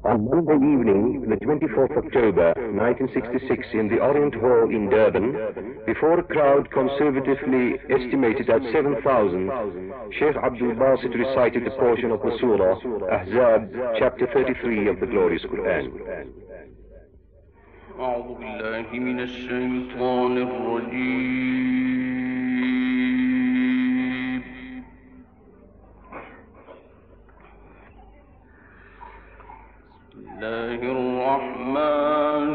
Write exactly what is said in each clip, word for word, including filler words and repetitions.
On Monday evening, the twenty-fourth of October, nineteen sixty-six, in the Orient Hall in Durban, before a crowd conservatively estimated at seven thousand, Sheikh Abdul Basit recited a portion of the Surah, Ahzab, chapter thirty-three of the glorious Quran. أعوذ بالله من الشيطان الرجيم. بسم الله الرحمن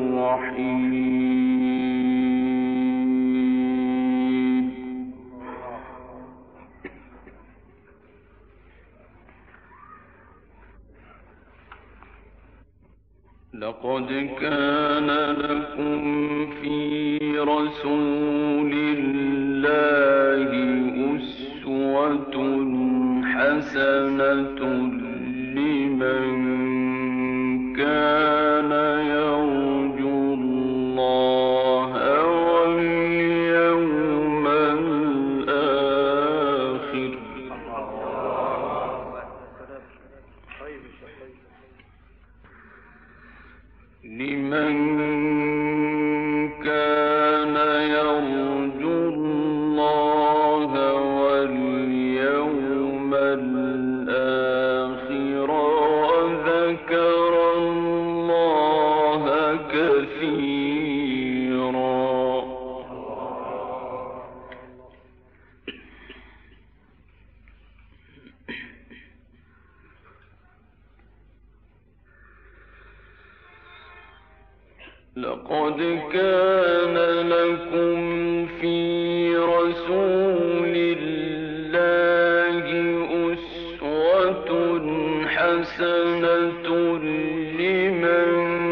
الرحيم. لقد كان لكم في رسول الله أسوة حسنة لمن كان يرجو الله واليوم الآخر. لمن كان يرجو الله واليوم الآخر وذكر الله كثيرا. لقد كان لكم في رسول الله أسوة حسنة لمن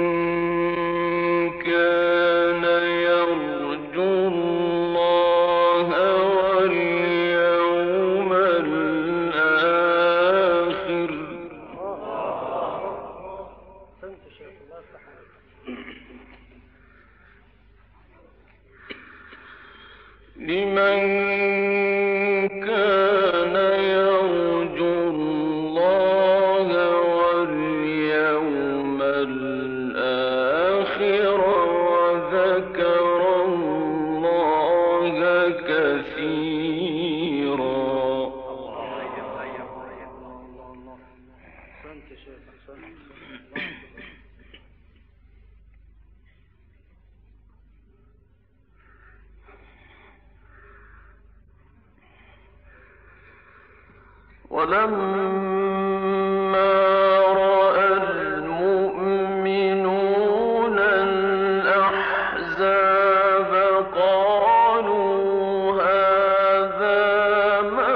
كان يرجو الله واليوم الآخر. لمن كان يرجو الله واليوم الآخر وذكر الله كثيرا. ولما رأى المؤمنون الأحزاب قالوا هذا ما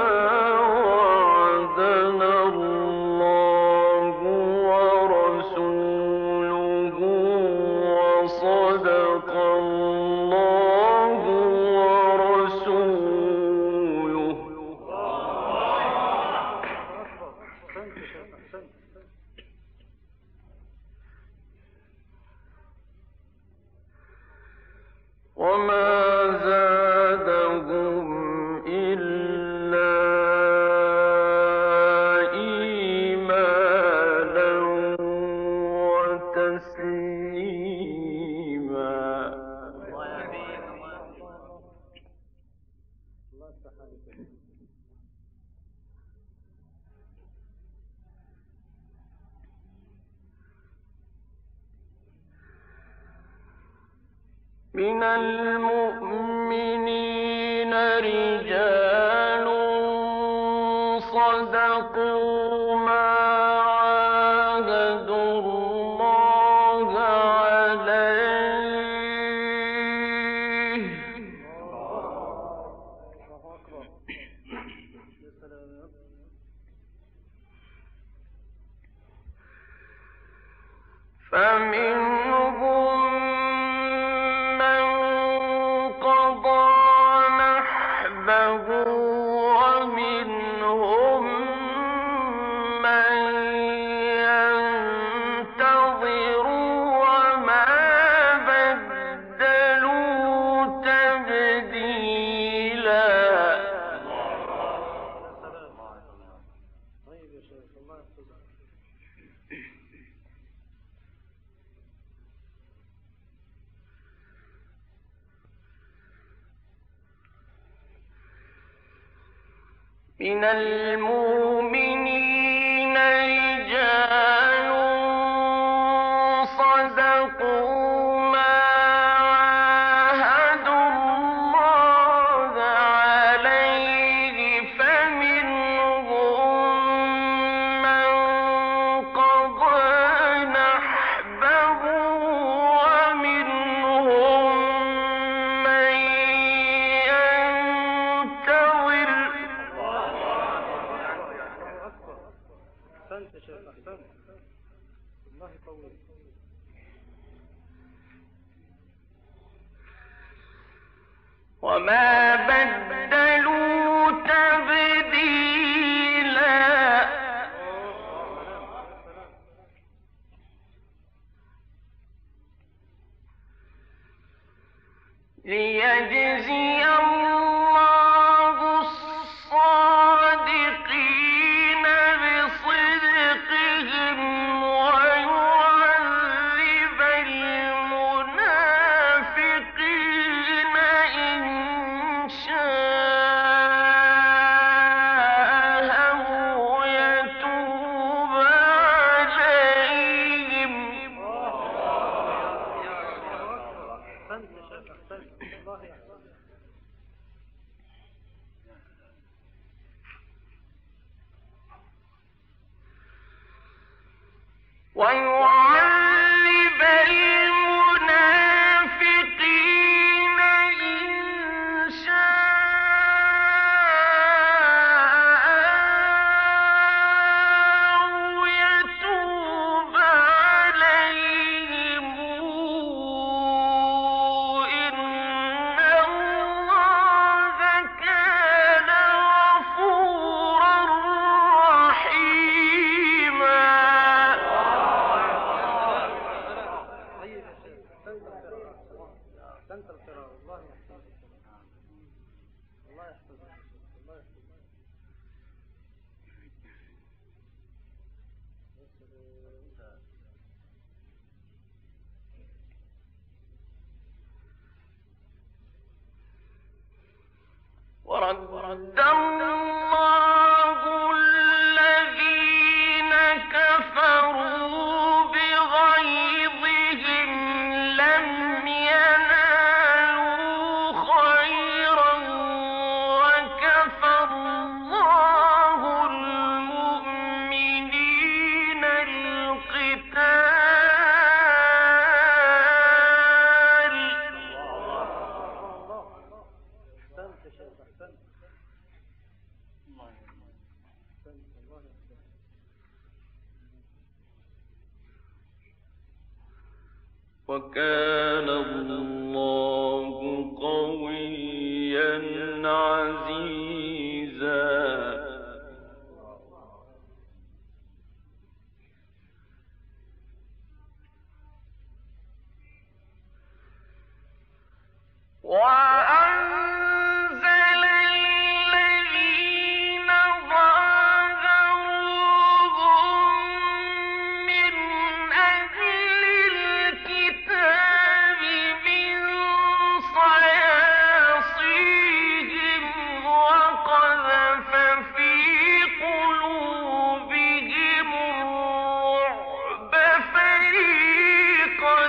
وعدنا الله ورسوله وصدق الله ورسوله. وما زادهم إلا إيمانا وتسليما. من المؤمنين رجال صدقوا ما عاهدوا الله عليه. فمنهم من قضى نحبه ومنهم من ينتظر وما بدلوا تبديلا. من المؤمنين رجال صدقوا ما عاهدوا الله عليه فمنهم من قضى نحبه ومنهم من ينتظر. أحسنت يا شيخ، أحسنت. الله يطول. وما بدلوا تبديلا. ليجزي الله الصادقين بصدقهم ويعذب المنافقين إن شاء أو يتوب عليهم. أحسنت يا شيخ، أحسنت. الله يحفظك. ويعذب المنافقين إن شاء أو يتوب عليهم إن الله كان غفورا رحيما. طيب يا شيخ، أحسنت القراءة. أحسنت القراءة. الله يحفظك. الله يحفظك. الله يحفظك. ورد الله الذين كفروا بغيظهم لم ينالوا خيرا وكفى الله المؤمنين القتال. أحسنت يا شيخ، أحسنت. الله يحفظك. أحسنت. الله يحفظك. وكان الله قويا عزيزا. وأنزل الذين ظاهروهم من أهل الكتاب من صياصيهم وقذف في قلوبهم الرعب فريقا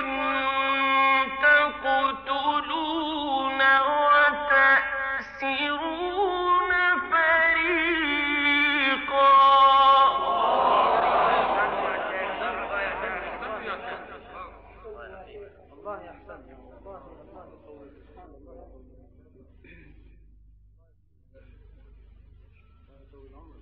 تقتلون وتأسرون فريقا. الله يحفظك. الله الله يطول. سبحان الله. الله يطول عمرك.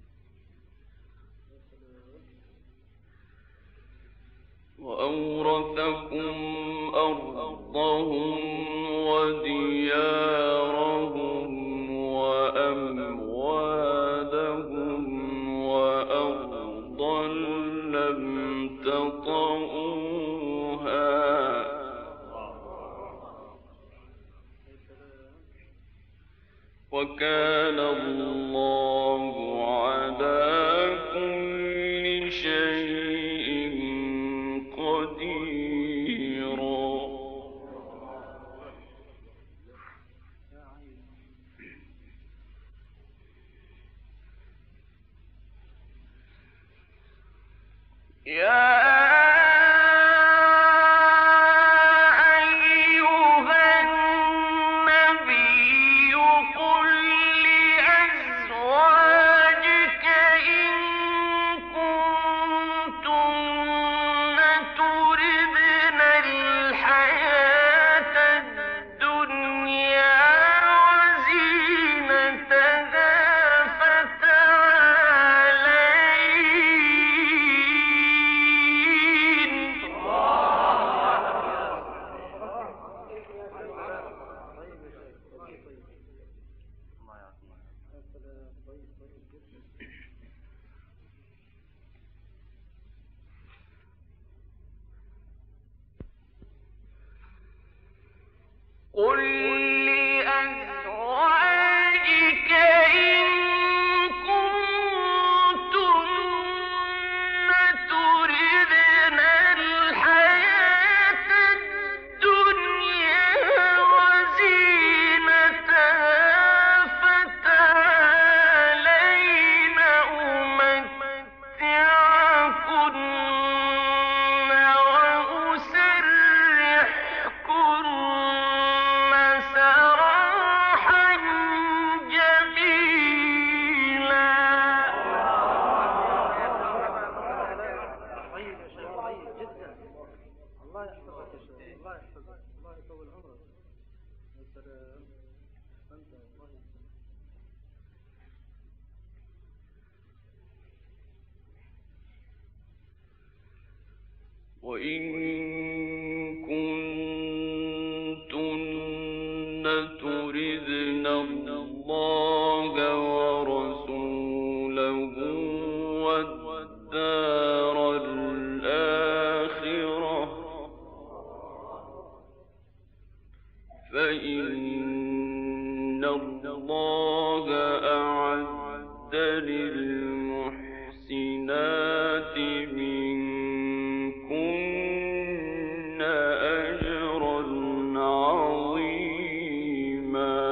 وأورثكم أرضهم وديارهم وأموالهم وأرضا لم تطئوها وكان الله على كل شيء قديرا. وإن كنتن تردن الله ورسوله والدار الآخرة فإن الله أعد للمحسنات منكن أجرا عظيما.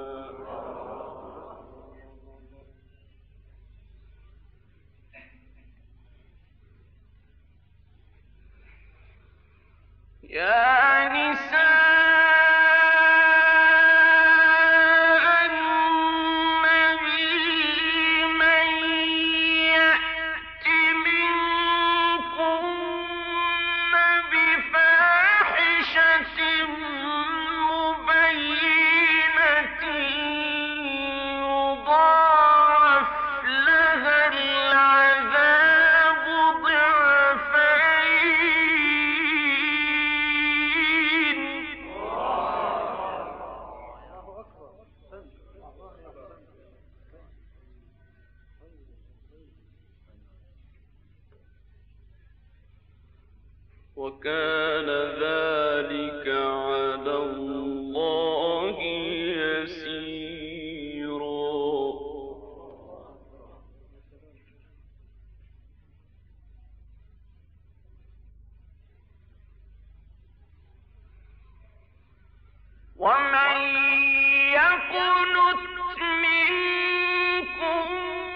يا نساء وكان ذلك على الله يسيرا. ومن يقنت منكم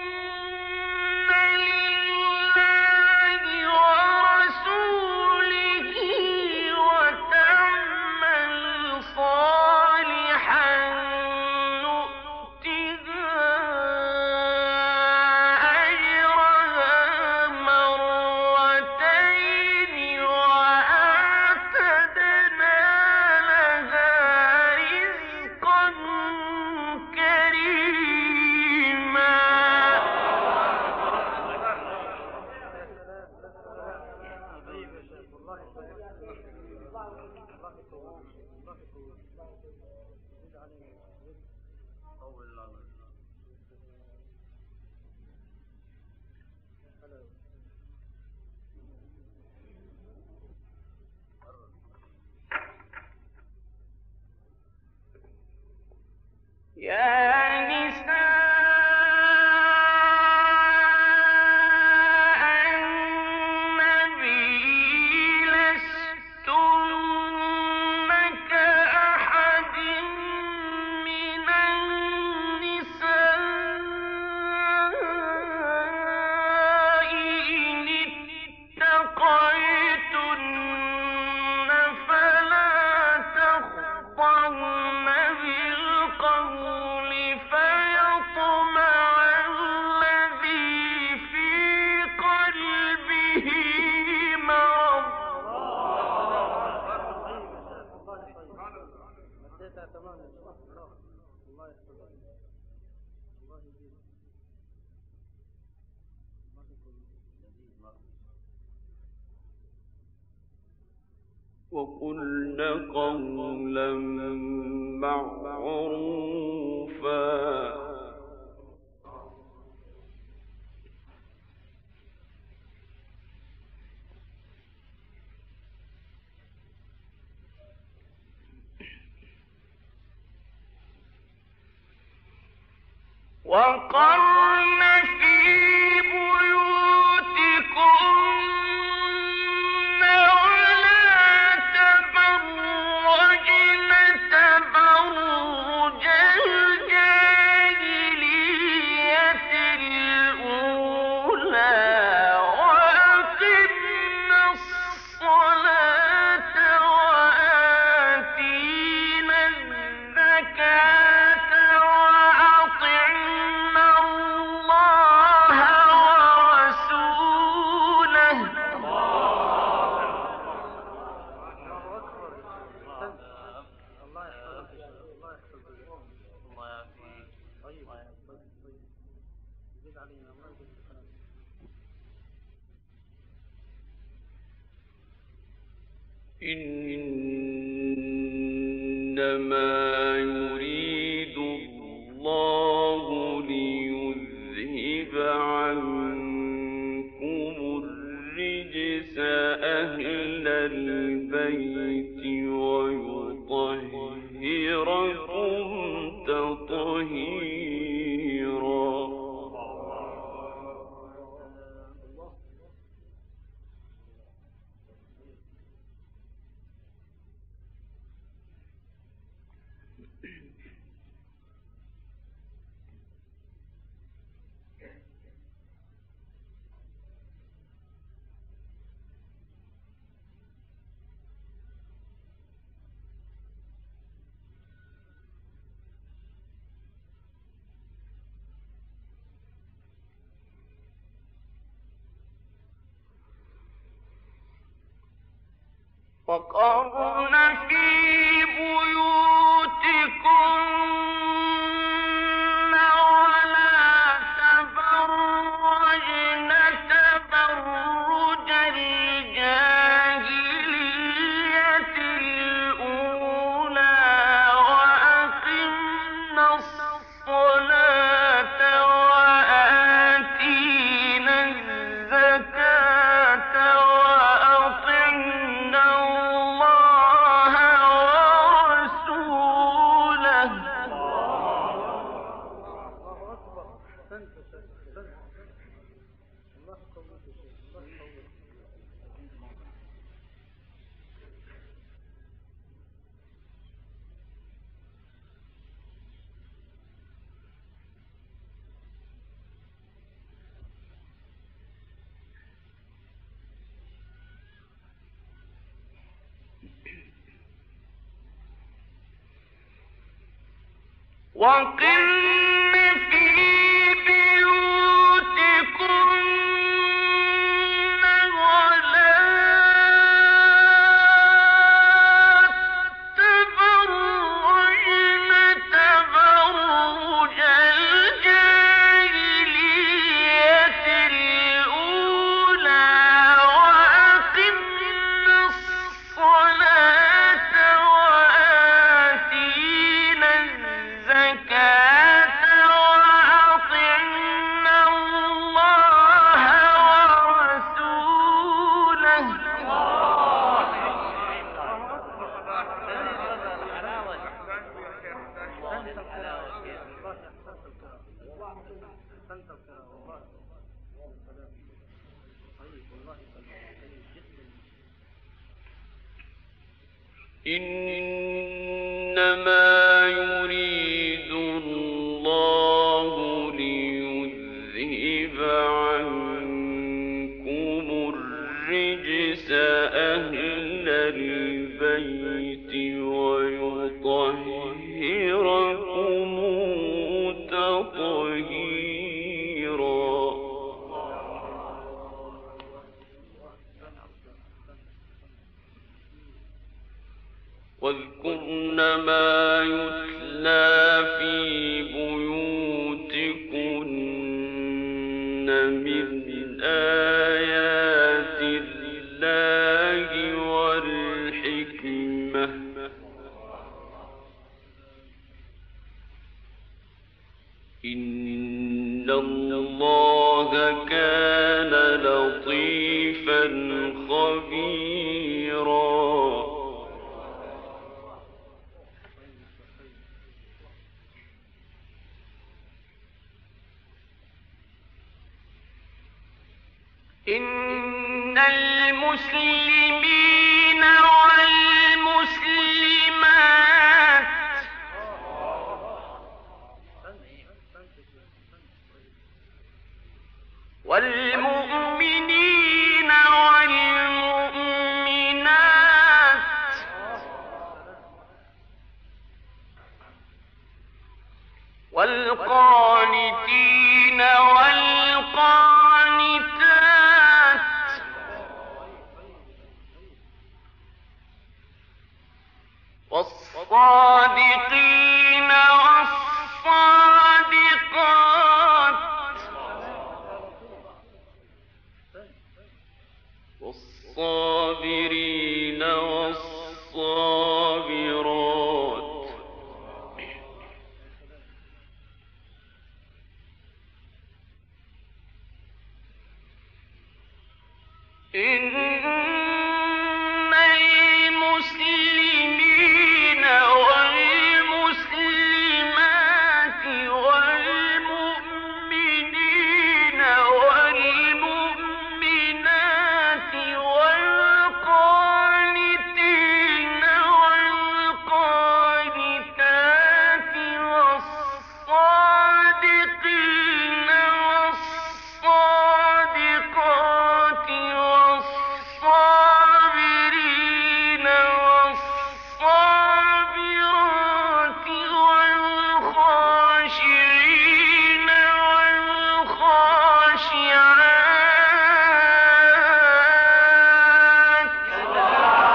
يا نساء وقلن قولا معروفا وقرن في بيوتكن ولا تبرجن تبرج الجاهلية الأولى وأقمن الصلاة وآتينا الزكاة وأطعنا الله ورسوله. الله يحفظك الله يحفظك الله يعافيك. طيب طيب طيب زيد علينا الله يجزيك خير. إنما يريد الله ليذهب عنكم الرجس أهل البيت ويطهركم تطهيرا. وقرن في بيوتكن ولا تبرجن تبرج الجاهلية الأولى وأقمنا الصلاة وآتينا الزكاة وأطعنا الله ورسوله. أحسنت يا شيخ أحسنت. الله يقويك يا شيخ الله يقويك. وقرن في بيوتكن ولا تبرجن تبرج الجاهلية الأولى وأقمنا الصلاة وآتينا الزكاة وأطعنا الله ورسوله. إنما يريد الله ليذهب عنكم الرجس أهل البيت ويطهركم تطهيرا. واذكرن ما يتلى في آيات الله والحكمة إن الله كان لطيفا خبيرا. إن المسلمين والمسلمات والمؤمنين والمؤمنات والقانتين والقانتات والصادقين والصادقات والصابرين والصابرات إن المسلمين والمسلمات والمؤمنين والمؤمنات والقانتين والقانتات والصادقين والصادقات والصابرين والصابرات والخاشعين والخاشعات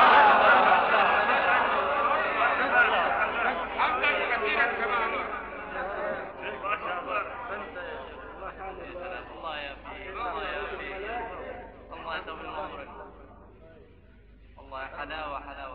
الله يعافيك الله يعافيك الله يطول عمرك الله حلاوة حلاوة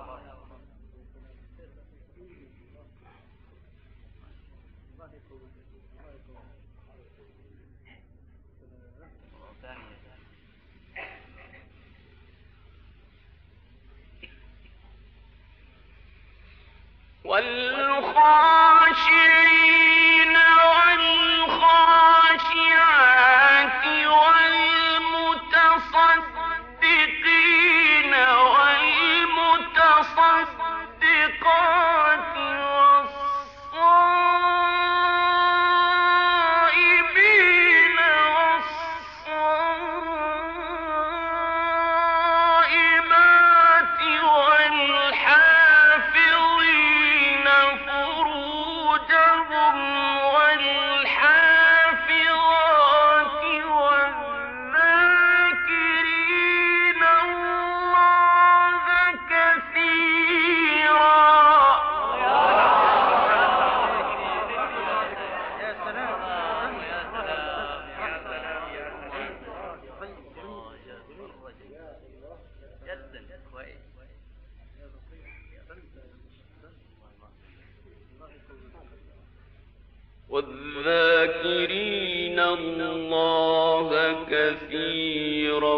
والخاشعين والخاشعات والمتصدقين والمتصدقات والصائمين والصائمات والحافظين فروجهم والحافظات والذاكرين الله كثيرا. يا سلام يا سلام يا سلام جدا كويس والذاكرين الله كثيرا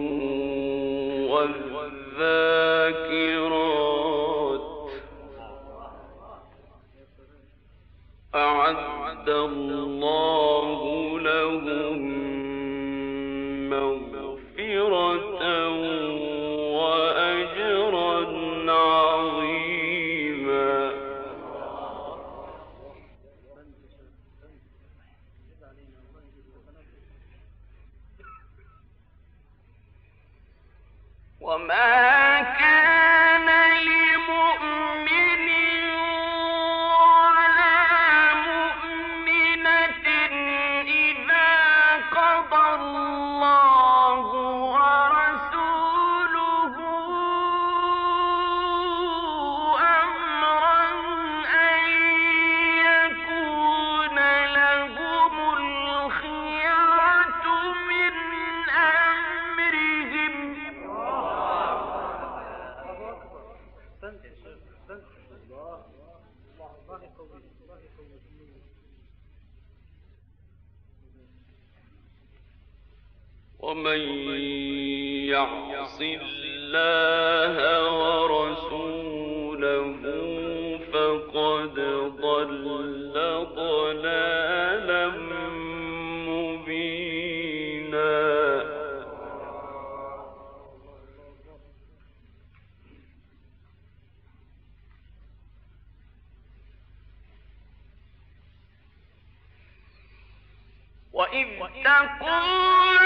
والذاكرات أعد الله لهم مغفرة وأجرا عظيما. وما كان لمؤمن ولا مؤمنة إذا قضى الله ورسوله أمرا أن يكون لهم الخيرة من ومن يعص الله ورسوله فقد ضل ضلالا مبينا. وإذ تقول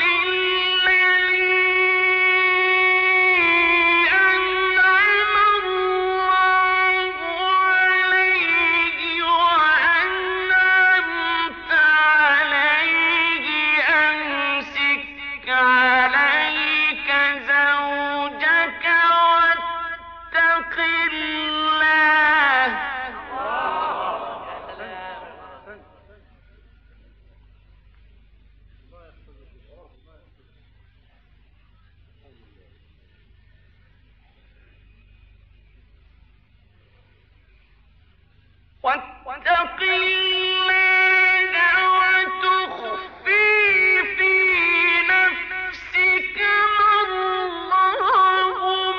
للذي أنعم الله عليه وأنعمت عليه أمسك عليك زوجك واتق الله. واتق الله وتخفي في نفسك ما الله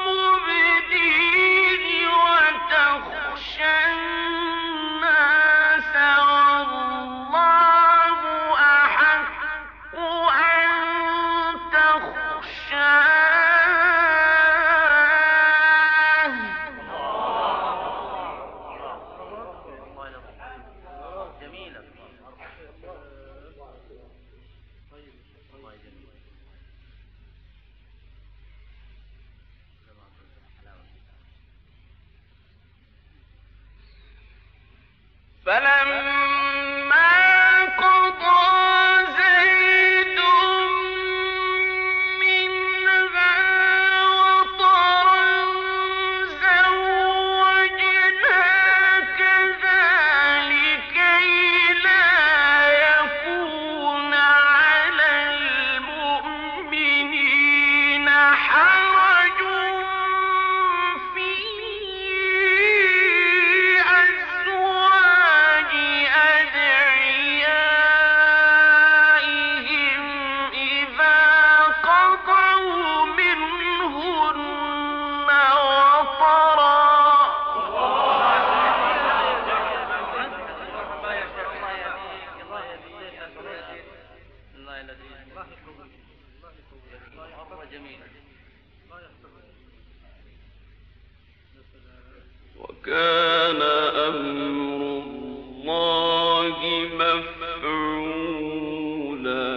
مبديه وتخشى الناس والله أحق أن تخشاه. فلما قضى زيد منها وطرا زوجناكها لكي لا يكون على المؤمنين حرج في أزواج أدعيائهم إذا قضوا منهن وطرا. وكان أمر الله مفعولا.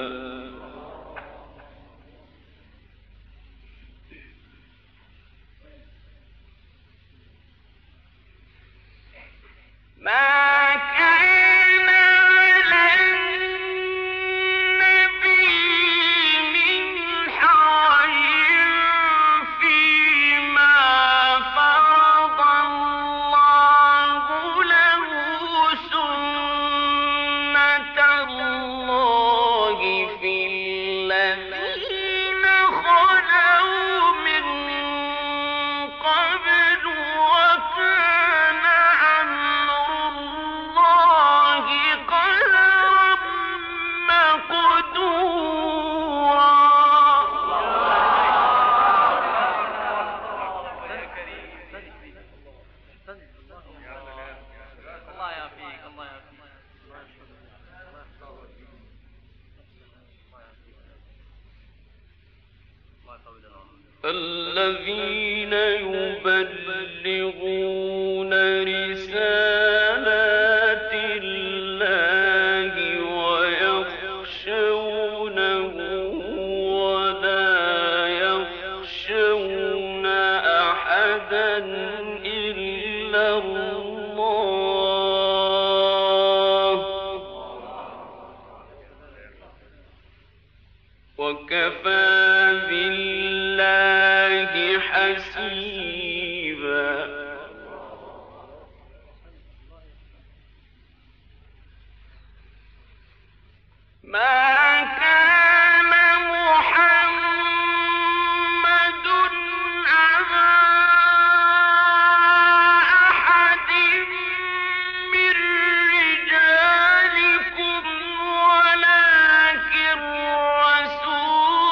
ما كان على النبي من حرج فيما فرض الله له سنة الله في الذين خلوا من قبل وكان أمر الله قدرا مقدورا. الله يعافيك الله يعافيك. الذين يبلغون رسالات الله ويخشونه ولا يخشون أحدا إلا الله وكفى بالله حسيبا. ما كان محمد أبا أحد من رجالكم ولكن رسول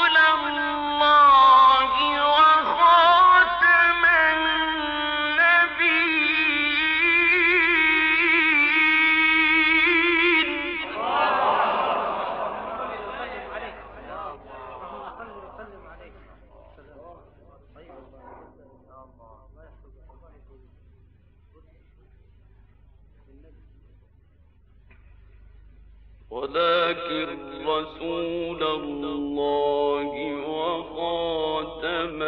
ولكن رسول الله وخاتم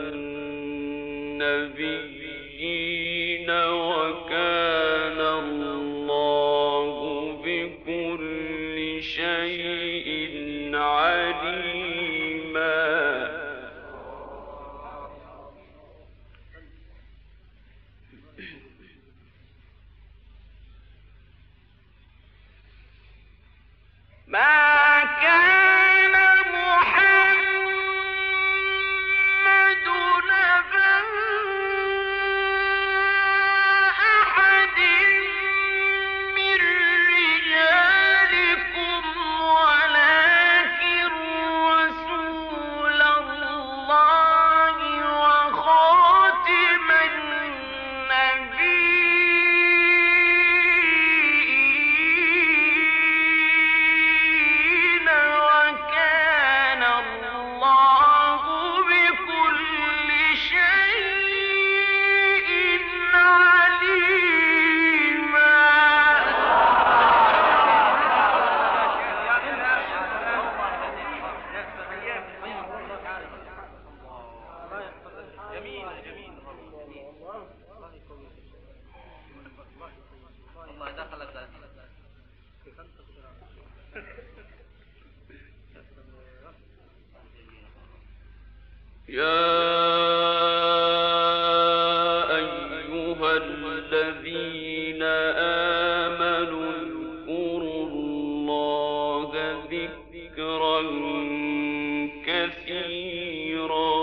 النبيين وكان الله بكل شيء عليما. ما كان محمد أبا أحد من رجالكم ولكن رسول الله وخاتم النبيين وكان الله بكل شيء عليما. جميل جميل والله دخلت يا أيها الذين آمنوا اذكروا الله ذكرا كثيرا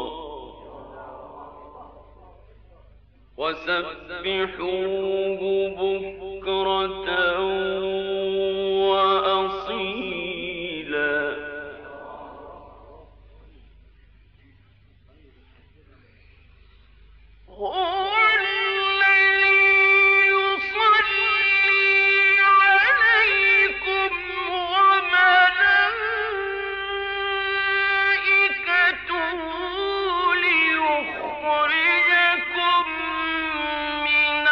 وسبحوه بكرة وأصيلا. هو الذي يصلي عليكم وملائكته ليخرجكم من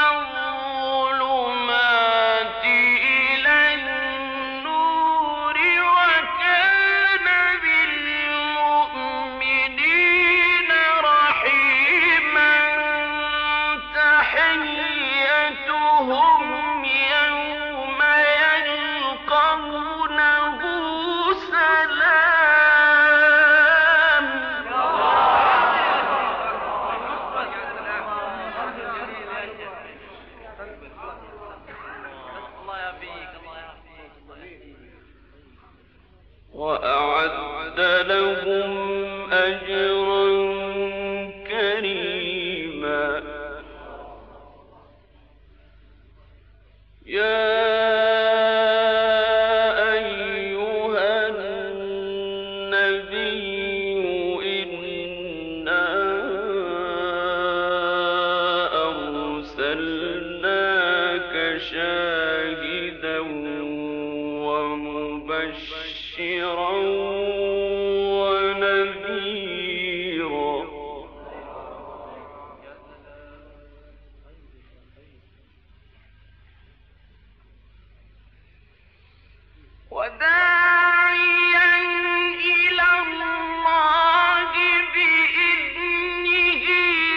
الظلمات إلى النور وكان بالمؤمنين رحيما. تحيتهم يوم يلقونه سلام. الله يعافيك الله يعافيك. وأعد لهم أجرا كريما. يا أيها النبي إنا أرسلناك شاهدا ومبشرا ونذيرا. وداعيا إلى الله بإذنه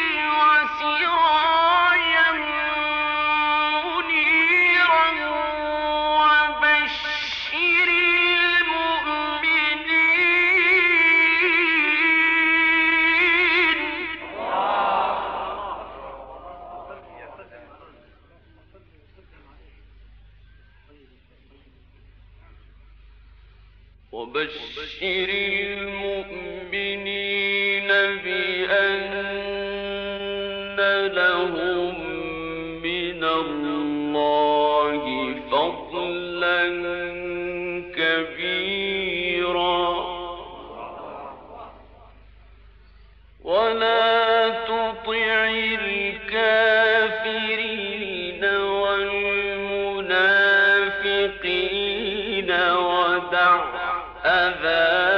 وسراجا منيرا وبشر المؤمنين. وبشر المؤمنين بأن لهم من الله فضلا كبيرا. ولا تطع الكافرين والمنافقين ودع أذى